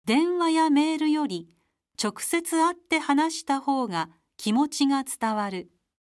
電話やメールより直接会って話した方が気持ちが伝わる。